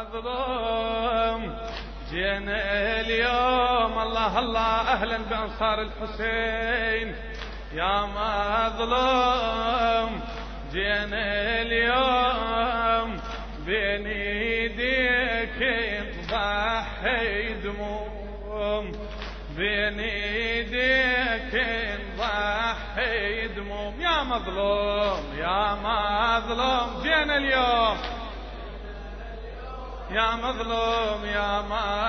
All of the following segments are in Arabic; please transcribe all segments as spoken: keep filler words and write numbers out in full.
مظلوم جينا اليوم. الله الله أهلا بأنصار الحسين. يا مظلوم جينا اليوم بين ايديك نضحي دموم، بين ايديك نضحي دموم. يا مظلوم يا مظلوم جينا اليوم، يا مظلوم يا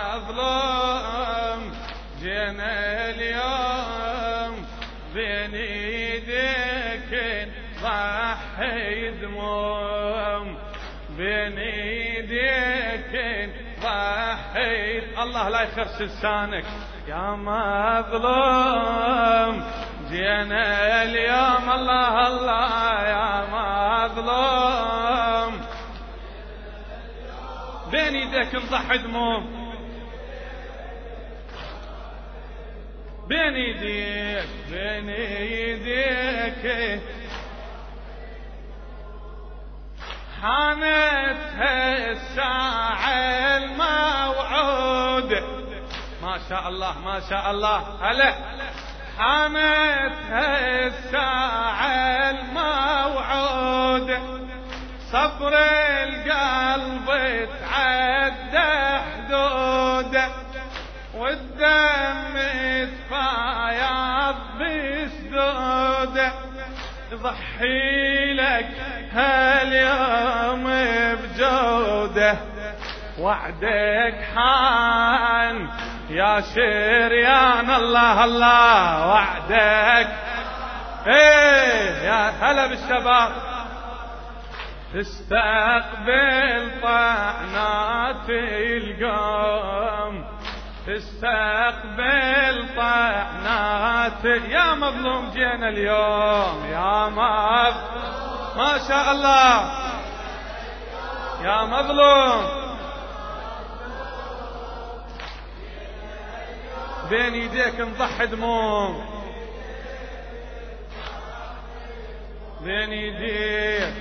مظلوم جينا اليوم بين ايديك نضحي دموم، بين ايديك نضحي. الله لا يخرس لسانك. يا مظلوم جينا اليوم. الله الله يا مظلوم بين ايديك نضحي دموم، بين ايديك بين ايديك حانت الساعة الموعود. ما شاء الله ما شاء الله هلا. حانت الساعة الموعود، صبر القلب تعدى حدوده، والدم تفايض بسدوده. ضحي لك هاليوم بجوده، وعدك حان يا شريان. الله الله وعدك. ايه يا هلا بالشباب. تستقبل طعنات القوم، تستقبل طعنات. يا مظلوم جينا اليوم. يا مظلوم ما شاء الله يا مظلوم بين يديك نضحي دموم، بين يديك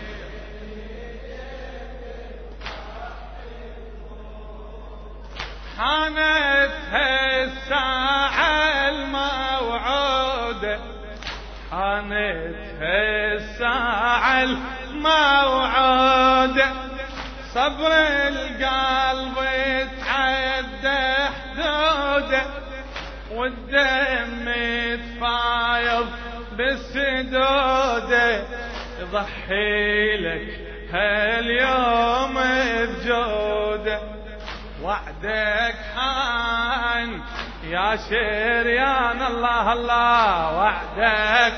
حانت الساعة الموعودة، حانت الساعة الموعودة. صبر القلب تعدى حدوده، والدم تفايض بالسدوده. ضحي لك هاليوم بجوده، وعدك حان يا شريان. الله الله وعدك.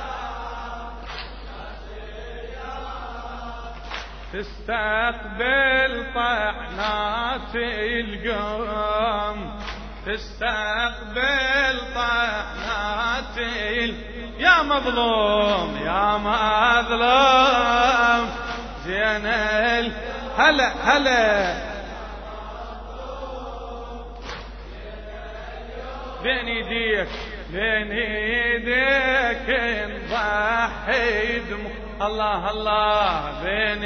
تستقبل طعنات القوم، تستقبل طعنات ال... يا مظلوم يا مظلوم جينا ال... هلا هلا بين ايديك بين ايديك نضحي دموع. الله الله بين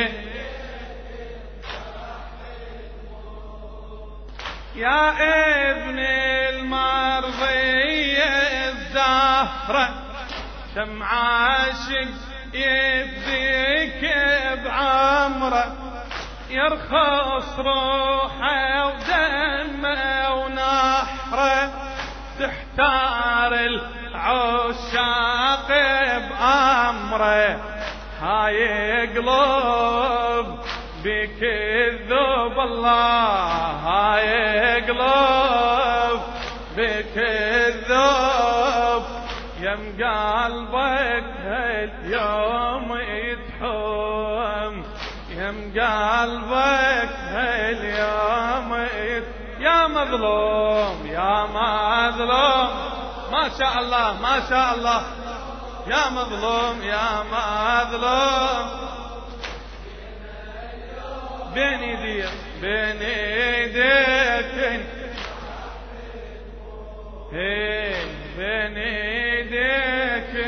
يا ابن المرضية الزهرة، شم عاشق يبديك بعمره، يرخص روحه ودمه ونحره، تحتار العشاق بأمره. هاي قلوب بك الذوب. الله هاي قلوب بك الذوب. يم قلبك هاليوم يتحوم، يم قلبك هاليوم يتحوم. يا مظلوم يا مظلوم ما شاء الله ما شاء الله. يا مظلوم يا مظلوم بين ايديك بين ايديك بين ايديك.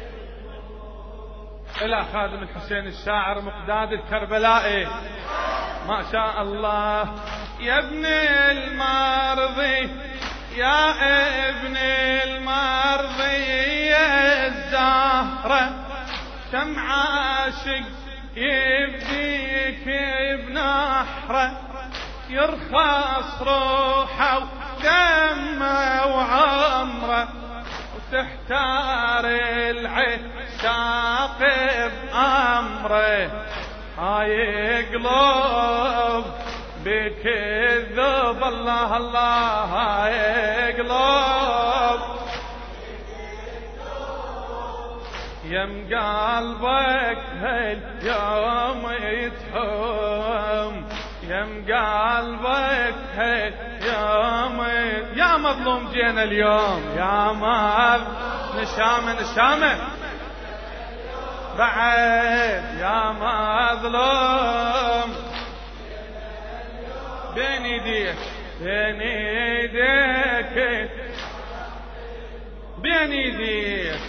الى خادم الحسين الشاعر مقداد الكربلائي. ما شاء الله. يا ابن المرضي يا ابن المرضي يا الزهرة كم عاشق يبديك بنحره يرخص روحه ودمه وعمره وتحتار العشاق بأمره. هاي قلوب بكذب الله الله هاي قلوب يم قلبك هاليوم يتحوم يم قلبك هاليوم يا مظلوم جينا اليوم يا مظلوم نشامة نشامة بعد يا مظلوم بين ايديك بين ايديك بين ايديك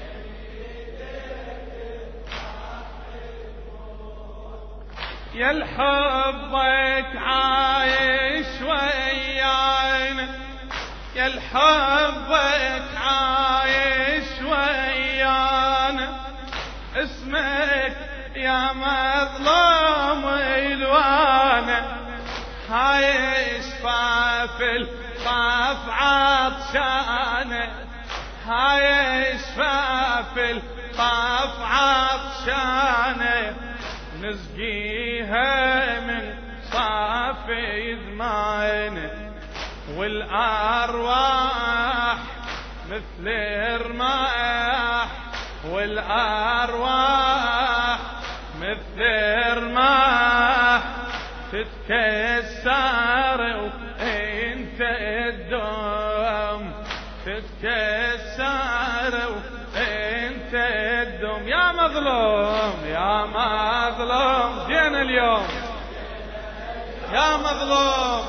يا الحبك عايش ويانا يا الحبك عايش ويانا اسمك يا مظلوم الوانا هاي شفاف الخاف عطشانه هاي شفاف الخاف عطشانه نسقيها من صافي دمعنا والأرواح مثل الرماح والأرواح مثل الرماح تتكسر وانت الدم تتكسر وانت الدم يا مظلوم يا مظلوم جينا اليوم يا مظلوم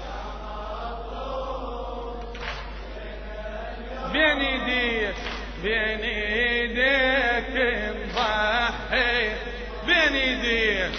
بين ايديك بين ايديك نضحي بين ايديك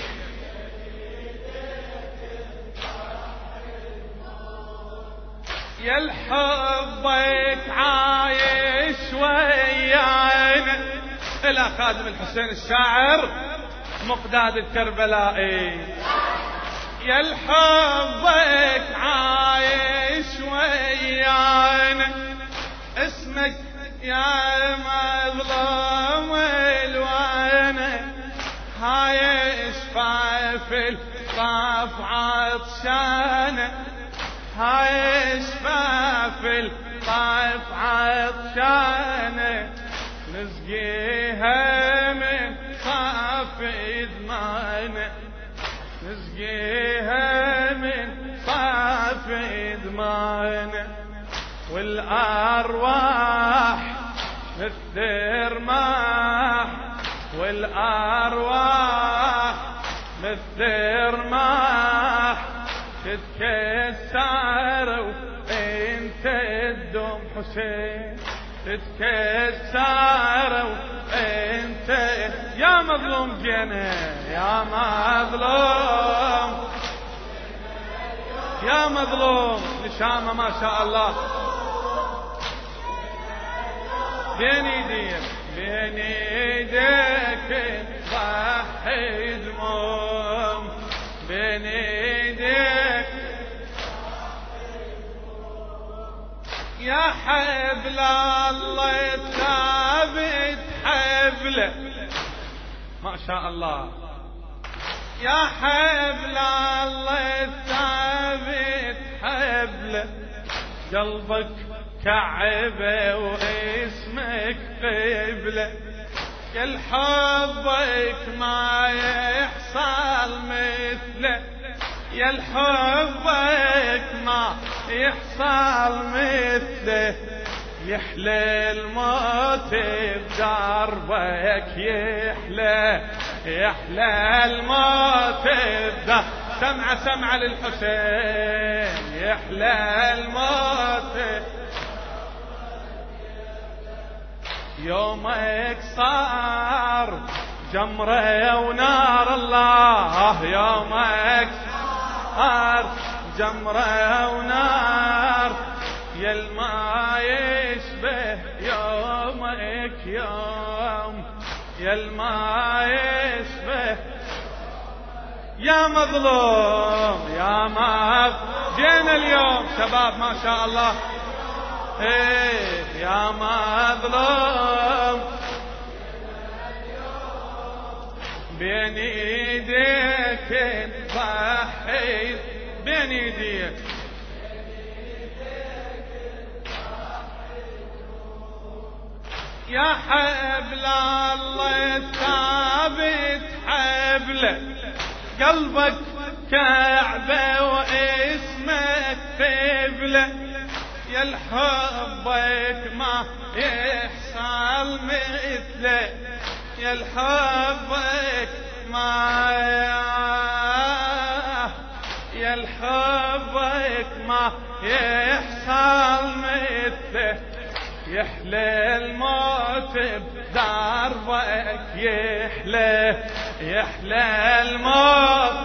يا الحبك عايش ويانا الى خادم الحسين الشاعر مقداد الكربلائي يا الحبك عايش ويانا اسمك يا مظلوم الوانا هاي شفاف الخاف عطشانه هاي شفاف الخاف عطشانه نسقيها من صافي دمعنا نسقيها من صافي دمعنا والأرواح مثل رماح والأرواح مثل رماح تتكسر وانت الدم حسين تتكسر وانت يا مظلوم جينا يا مظلوم يا مظلوم نشامة ما شاء الله بين ايديك بين ايديك ضحي دموم بين ايديك يا حبل الله ثابت حبله ما شاء الله يا حبل الله ثابت حبله قلبك كعبه واسمك قبله يا الحبك ما يحصل مثله يا الحبك ما يحصل مثله يحلى الموت بدربك يحلى يحلى الموت بدربك سمع سمع للحسين يحلى الموت يومك صار جمرة ونار الله يومك جمرة ونار يا الما يشبه يومك يوم يا الما يشبه يا مظلوم يا ما جينا اليوم شباب ما شاء الله ايه يا مظلوم بين ايديك ضحيت بين ايديك يا حبل الله الثابت حبله قلبك كعبة واسمك قبلة يا الحبك ما يحصل مثله يا الحبك ما يا الحبك ما يحصل مثله يحلى الموت بدربك يحلى يحلى الموت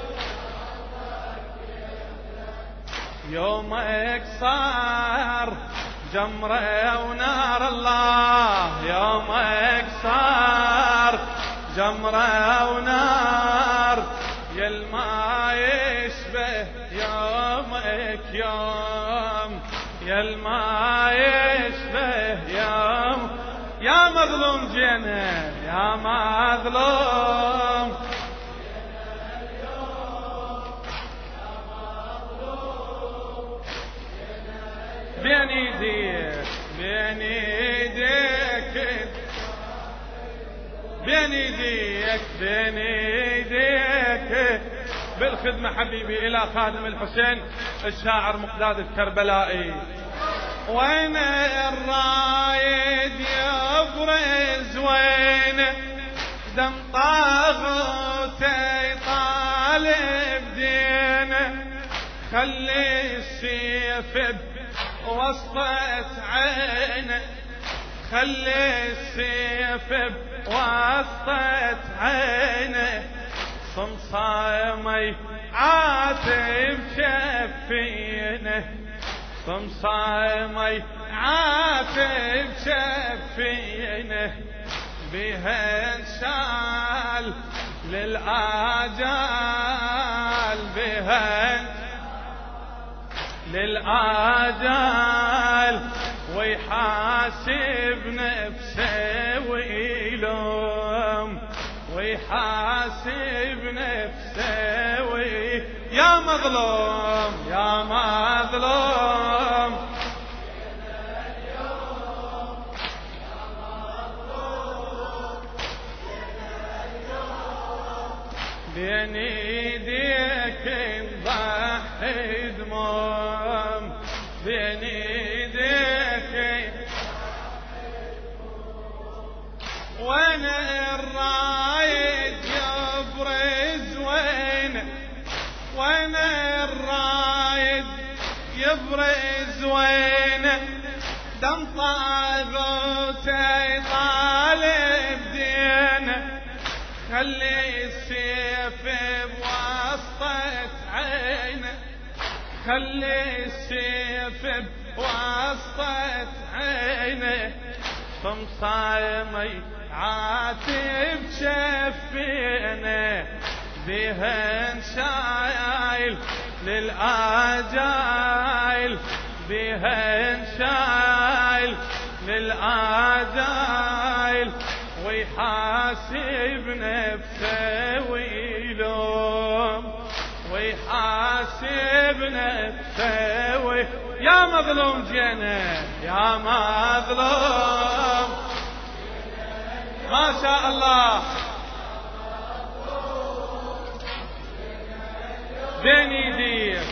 يومك صار جمرة ونار الله يومك صار جمرة ونار يا الما يشبه يومك يوم يا الما يشبه يوم يا مظلوم جينا يا مظلوم بين ايديك بين ايديك بين ايديك بين ايديك بالخدمة حبيبي الى خادم الحسين الشاعر مقداد الكربلائي وين الرايد يبرز وين دم طاغوتي طالب دينه خلي السيف بوسطة عينه خلي السيف بوسطة عينه صمصامي عاتب شفينه صمصامي عاتب شفينه بها انشال للآجال بها للآجال ويحاسب نفسه ويلوم ويحاسب نفسه وي يا مظلوم يا مظلوم بين ايديك نضحي دموم بين ايديك وانا الرايد يبرز وين وانا الرايد يبرز وين دم طاغوتي طالب دينه خلي السيف بوسطة عينه خلي السيف بوسطة عينه صمصامي عاتب شفينه بهن شايل للآجايل بهن شايل للآجايل ويحاسب نفسه ويلوم ويحاسب نفسه وي... يا مظلوم جينا يا مظلوم ما شاء الله بين ايديك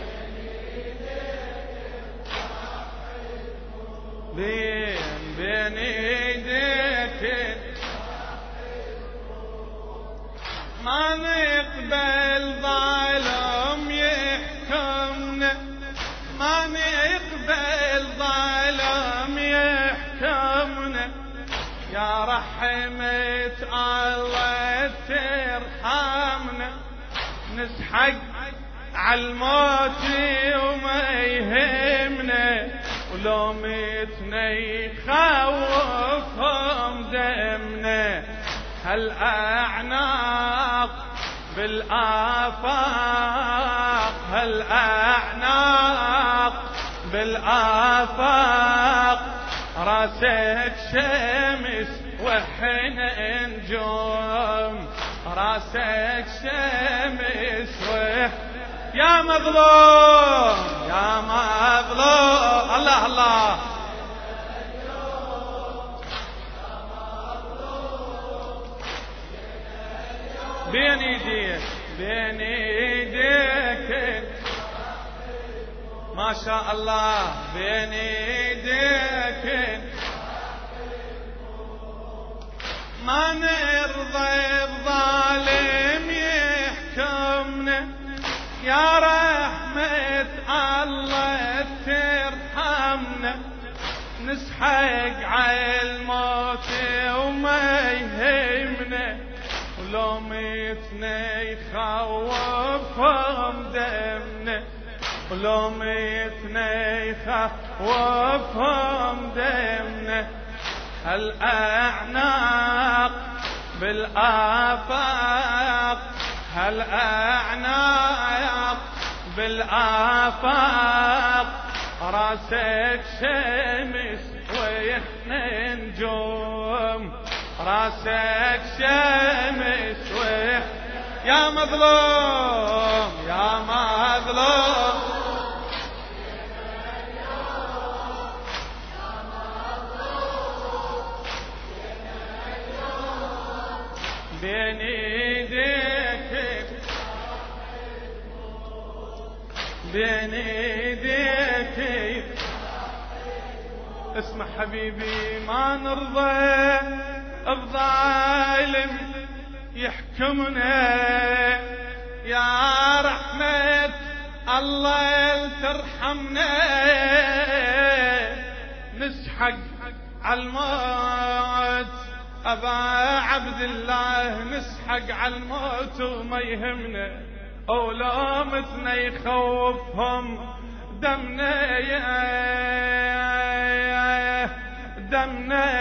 بين بين ايديك ما نقبل ظالم يحكمنا ما نقبل ظالم يحكمنا يا رحمة الله ترحمنا نسحق عالموت وما يهمنا، ولو متنا يخوفهم دمنا. هالأعناق بالآفاق، هالأعناق بالآفاق، راسك شمس وحنا نجوم، راسك شمس وح يا مظلوم يا مظلوم. الله الله بين ايديك بين ايديك ما شاء الله، بين ايديك ما نرضى بظالم يحكمنا، يا رحمة الله ترحمنا. نسحق عالموت وما يهمنا، ولو ميتنا يخوفهم دمنا، ولو ميتنا يخوفهم دمنا. هالأعناق بالآفاق، هالأعناق بالآفاق، راسك شمس وإحنا نجوم، راسك شمس وإحنا يا مظلوم يا مظلوم. بين ايديك بين ايديك اسمع حبيبي، ما نرضى بظالم يحكمنا، يا رحمة الله ترحمنا. نسحق عالموت أبا عبد الله، نسحق عالموت وما يهمنا، أولو متنا يخوفهم دمنا يا دمنا.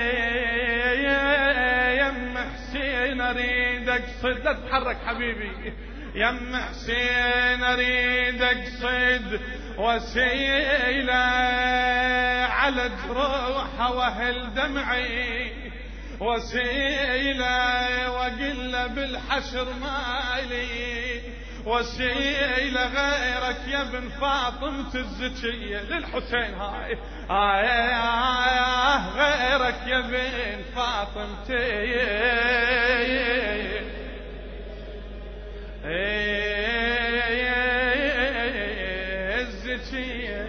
يم حسين اريد اقصد، لا تتحرك حبيبي، يم حسين اريد اقصد وسيلة على جروحه واهل دمعي، وسيلة وقل بالحشر مالي، وسيلة غيرك يا ابن فاطمة الزكية للحسين. هاي هاي هاي غيرك يا ابن فاطمة الزكية.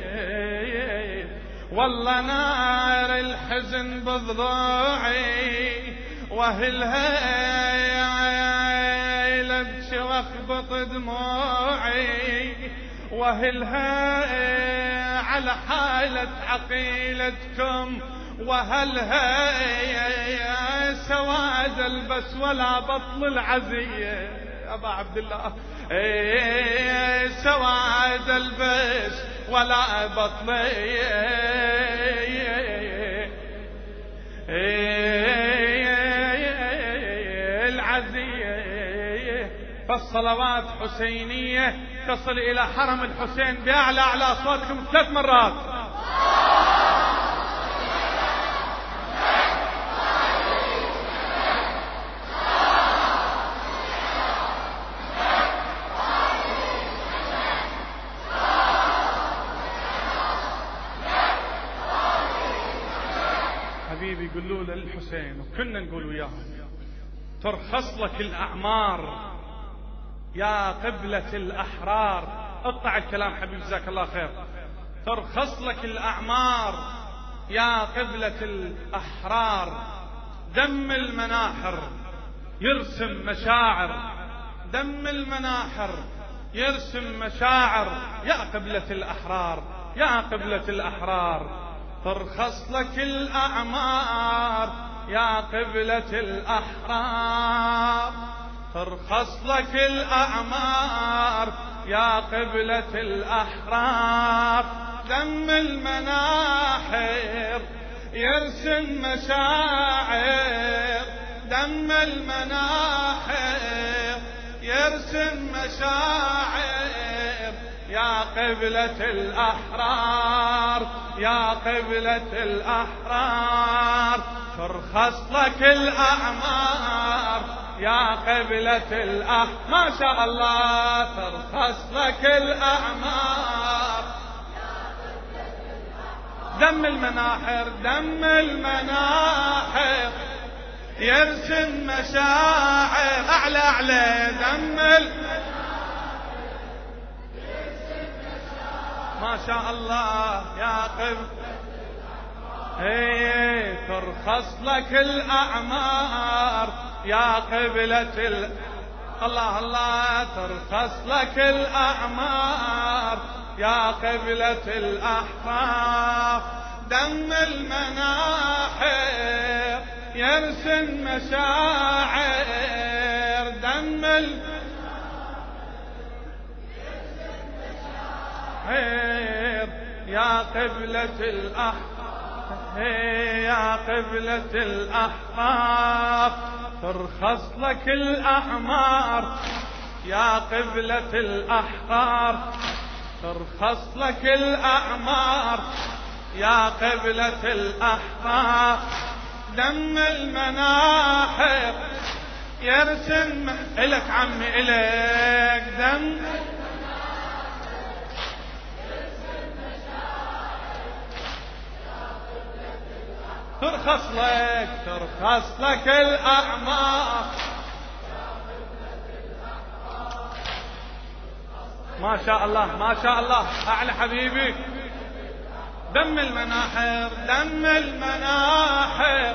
والله نار الحزن بضلوعي وهلها لبش واخبط دموعي، وهلها على حالة عقيلتكم، وهلها سواد البس ولا بطل العزية. أبا عبد الله سواد البس ولا بطل العزية. فالصلوات حسينية تصل إلى حرم الحسين بأعلى أعلى أصواتكم ثلاث مرات. حبيبي قولوا له للحسين وكنا نقول وياه، ترخص لك الأعمار يا قبلة الأحرار. اقطع الكلام حبيبي جزاك الله خير. ترخص لك الأعمار يا قبلة الأحرار، دم المناحر يرسم مشاعر، دم المناحر يرسم مشاعر يا قبلة الأحرار، يا قبلة الأحرار. ترخص لك الأعمار يا قبلة الأحرار، ترخص لك الأعمار يا قبلة الأحرار. دم المناحر يرسم مشاعر، دم المناحر يرسم مشاعر، يا قبلة الأحرار يا قبلة الأحرار. ترخص لك الأعمار يا قبلة الأحرار، ما شاء الله ترخص لك الأعمار. دم المناحر دم المناحر يرسم مشاعر، أعلى أعلى دم المناحر ما شاء الله يا قبلة هي ترخص لك الأعمار يا قبلة ال... الله الله ترخص لك الأعمار يا قبلة الأحرار. دم المناحر يرسم مشاعر، دم المناحر يا قبلة الأحرار، يا قبلة الأحرار. ترخص لك الأعمار يا قبلة الأحرار، ترخص لك الأعمار يا قبلة الأحرار. دم المناحر يرسم إلك عمي إلك دم ترخص لك ترخص لك الأعمار. ما شاء الله ما شاء الله أعلى حبيبي. دم المناحر دم المناحر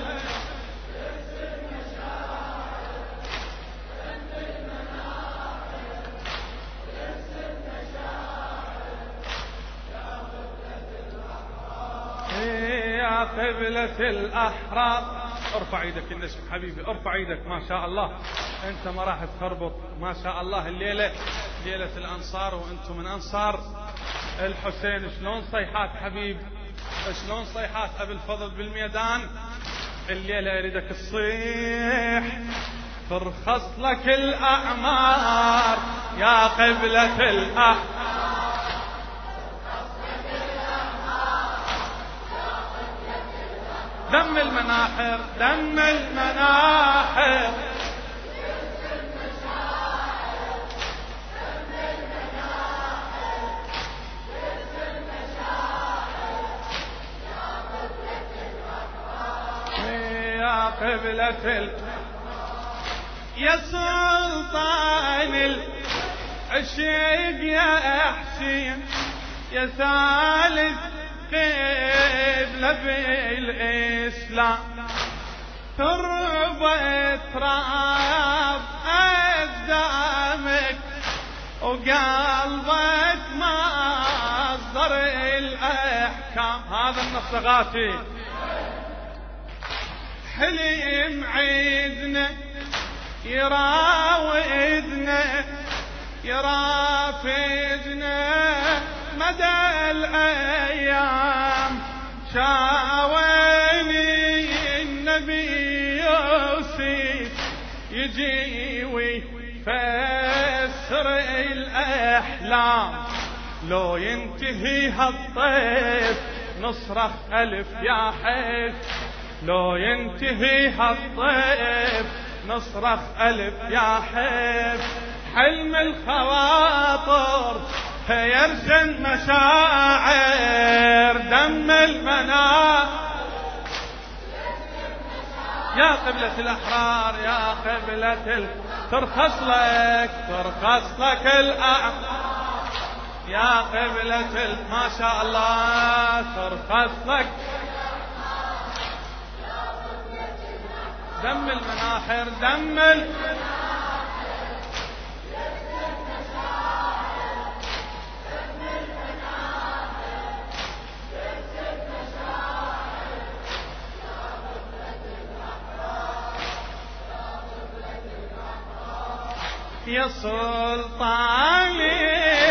يا قبلة الأحرار. ارفع ايدك النسب حبيبي ارفع ايدك. ما شاء الله انت ما راح تخربط ما شاء الله. الليلة ليلة الأنصار وانتم من أنصار الحسين. شلون صيحات حبيب شلون صيحات أبي الفضل بالميدان. الليلة اريدك تصيح ترخص لك الأعمار يا قبلة الأحرار. دم المناحر دم المناحر يا قبلة ال... يا سلطان العشيق يا حسين يا ثالث قبلة بالإسلام. تربة تراب أجدامك وقلبك مصدر الأحكام. هذا النصغاتي حلم عيدنا يراودنا يرافقنا مدى الأيام. شاوني النبي يوسف يجي ويفسر الأحلام. لو ينتهي هالطيف نصرخ ألف يا حيف، لو ينتهي هالطيف نصرخ ألف يا حيف. حلم الخواطر يرسم مشاعر، دم المناحر يا قبلة الأحرار يا قبلة ال... ترخص لك ترخص لك الأعمار يا قبلة ال... ما شاء الله ترخص لك دم المناحر دم المناحر يا سلطان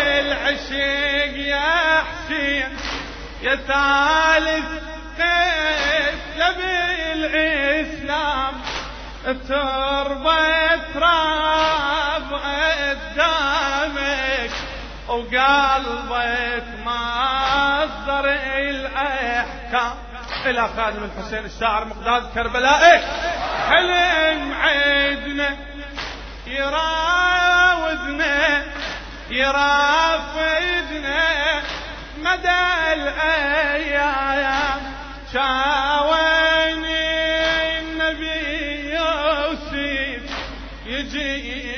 العشق يا حسين يا ثالث خيف بالإسلام التربة تراب قدامك وقلبك مصدر الأحكام. إلى خادم الحسين الشاعر مقداد كربلاء حلم عدنا يراودنا يرافدنا مدى الأيام شاواني النبي يوسف يجي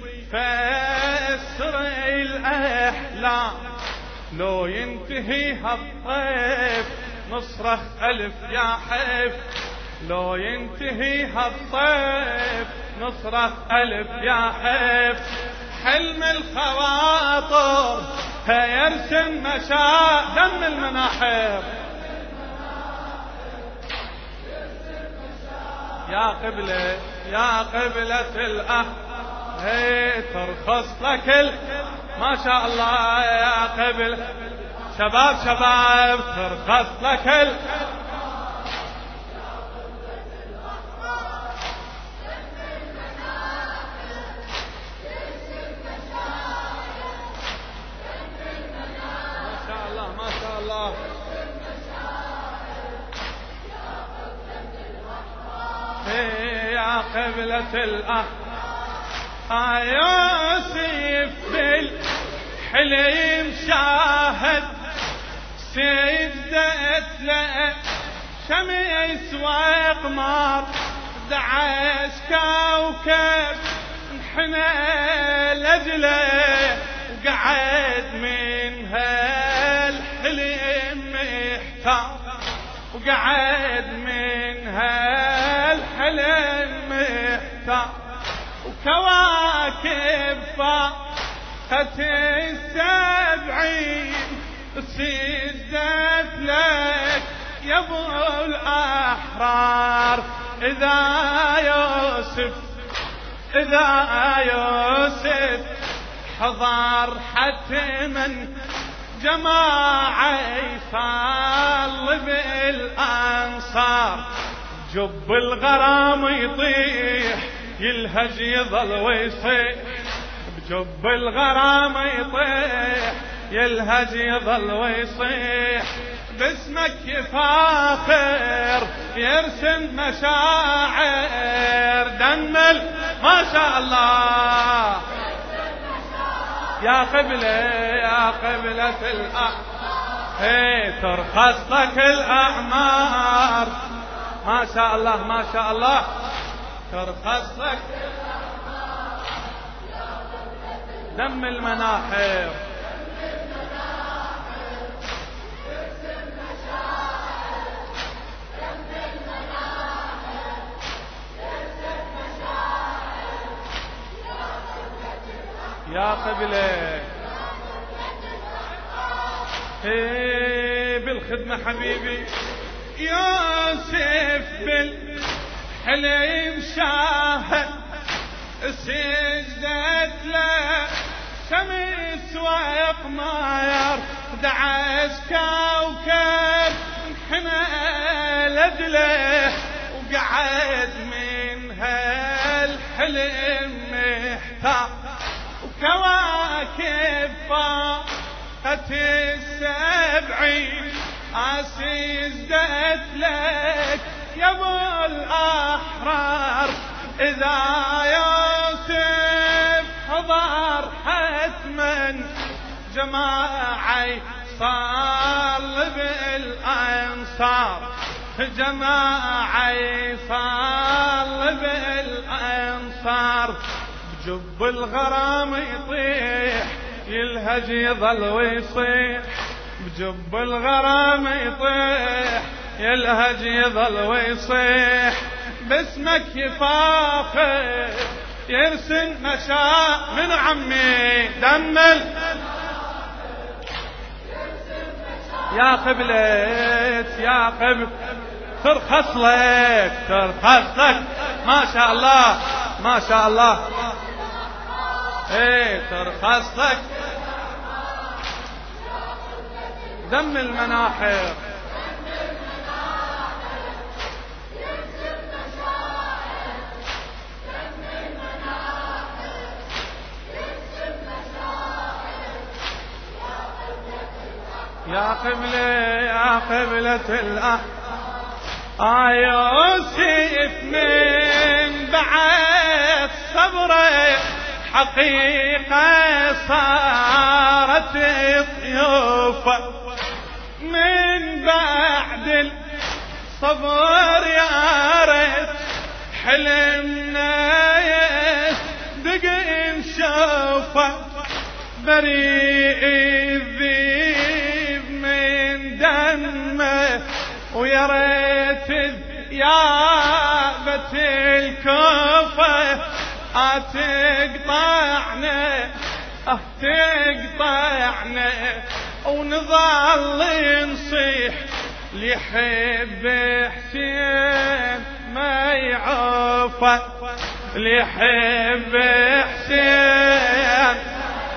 ويفسر الأحلام لو ينتهي هالطيف نصرخ ألف يا حيف لو ينتهي هالطيف نصرخ ألف يا حيف حلم الخواطر هيرسم مشاء دم المناحر يا قبلة يا قبلة الأهل هي ترخص لك ال... ما شاء الله يا قبل شباب شباب ترخص لك ال... ما شاء الله ما شاء الله يا قبلة الأهل يوسف بالحلم شاهد سجدت له شمس وقمر دعس كوكب انحنى لجله وقعد من هالحلم محتار وقعد من هالحلم محتار وكواكب فاقت السبعين سجدت لك يا ابو الأحرار إذا يوسف إذا يوسف حضر حتما جماعة يصلي بالأنصار جب الغرام يطيح يلهج يظل ويصيح بجب الغرام يطيح يلهج يظل ويصيح باسمك يفاخر يرسم مشاعر دمل ما شاء الله يا قبلة يا قبلة الأعمار هي ترخص لك الأعمار ما شاء الله ما شاء الله ترخص لك دم المناحر يا قبلة بالخدمة حبيبي يوسف بالحلم شاهد سجدت له شمس وقمر دعس كوكب انحنى لجله وقعد من هالحلم محتار وكواكب فاقت السبعين سجدت لك يا ابو الأحرار إذا يوسف حضر حتما جماعة صال بالأنصار جماعة صال بالأنصار بجب الغرام يطيح يلهج يظل ويصيح بجب الغرام يطيح يلهج يظل ويصيح باسمك يفاخر يرسم مشاء من عمي دمل يا قبلة يا قبل ترخص لك ترخص لك ما شاء الله ما شاء الله ايه ترخص لك دم المناحر يا قبلة يا قبلة الأحرار يوسف من بعد صبره حقيقة صارت ضيوفه من بعد الصبر يا ريت حلمنا يصدق نشوفه بريء الذيب من دمه ويا ريت ثيابة الكوفة تقطعنا تقطعنا ونظل نصيح ليحب حسين ما يعوفه ليحب حسين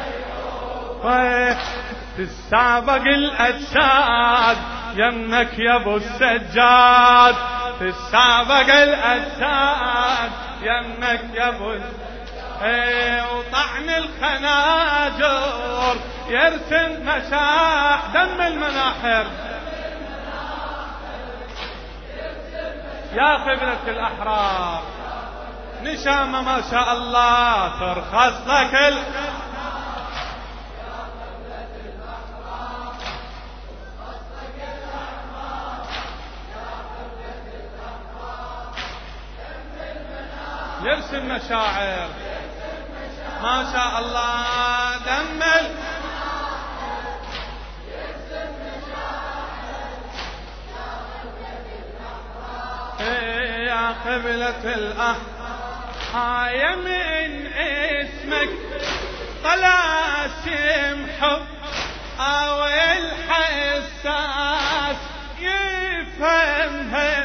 تسابق الأجساد يمك يا ابو السجاد تسابق الأجساد يمك يا ابو ايه وطعن الخناجر يرسم مشاع دم المناحر يا قبلة الأحرار نشامة ما شاء الله ترخص لك ال... يرسم مشاعر ما شاء الله دم ال... يا قبلة الأحرار من اسمك طلاسم حب أو الحساس يفهمها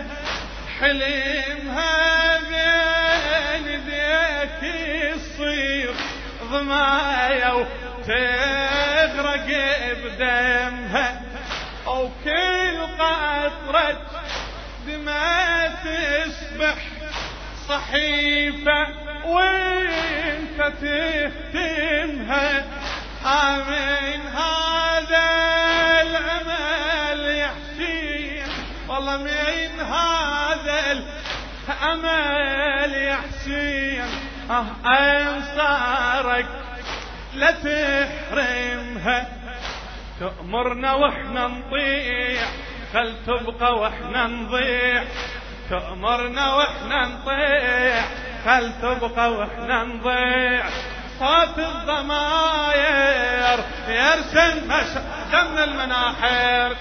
حلمها بين يديك يصير ضمايا وتغرق بدمها أو كل قطرة دماء تصبح صحيفة وانت تختمها آمين هذا الأمل يحسين والله من هذا الأمل يحسين اه أنصارك لا تحرمها تأمرنا واحنا نطيع خل تبقى واحنا نضيع تأمرنا واحنا نطيع خل تبقى واحنا نضيع صوت الضماير يرسم مش... دم المناحر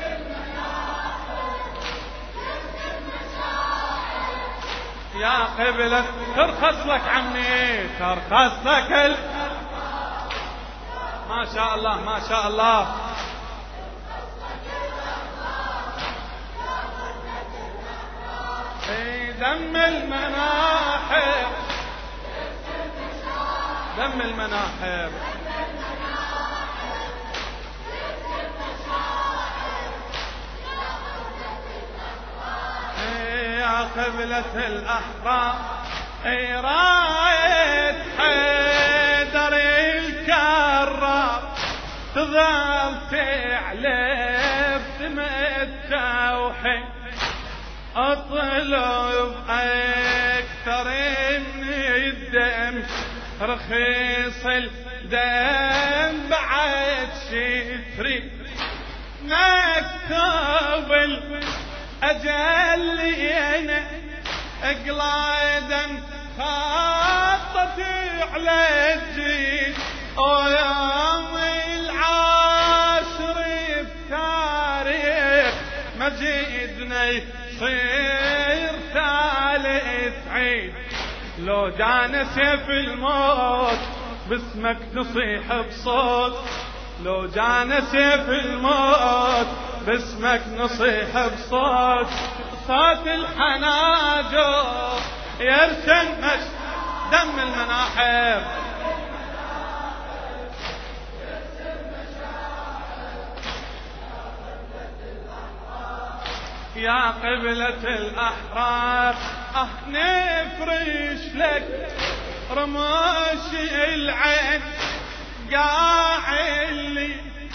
يا قبلة ترخص لك عمي ترخص لك ال... ما شاء الله ما شاء الله دم المناحر دم المناحر يا قبلة الأحرار رايت حيدر الكرار تظل تعلف دم التوحيد اطلب اكثر من الدم رخيص الدم بعد شتري مكتوب الاجل انا اقلادا خطتي على الجيد ويوم العاشر بتاريخ مجيدنا صير ثالث عيد لو جانا سيف الموت باسمك نصيح بصوت لو جانا سيف الموت باسمك نصيح بصوت صوت الحناجر يرسم مش دم المناحر يا قبلة الأحرار، أه نفرش لك رماش العين قاع اللي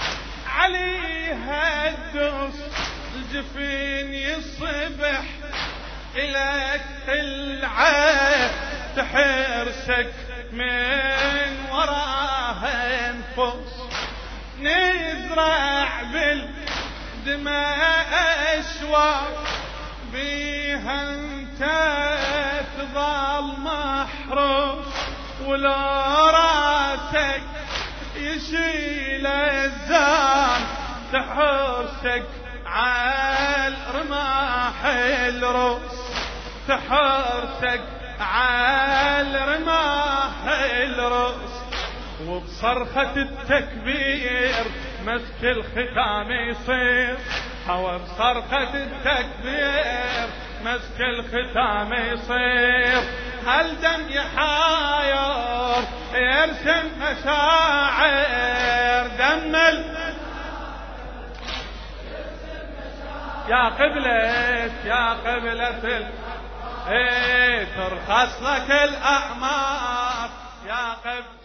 عليها الدوس، الجفين يصبح إلك العين تحرسك من وراها انفس، نزرع بالدماء أشواق بيها انت تظل محروس، ولو راسك يشيل الزان تحرسك عال رماح الروس، تحرسك عال رماح الروس. وبصرخة التكبير مسك الختام يصير، هو بصرخة التكبير مسك الختام يصير، هالدم يحاير يرسم مشاعر دم ال... يا قبلة يا قبلة ال... ايه ترخص لك الأعمار يا قبلة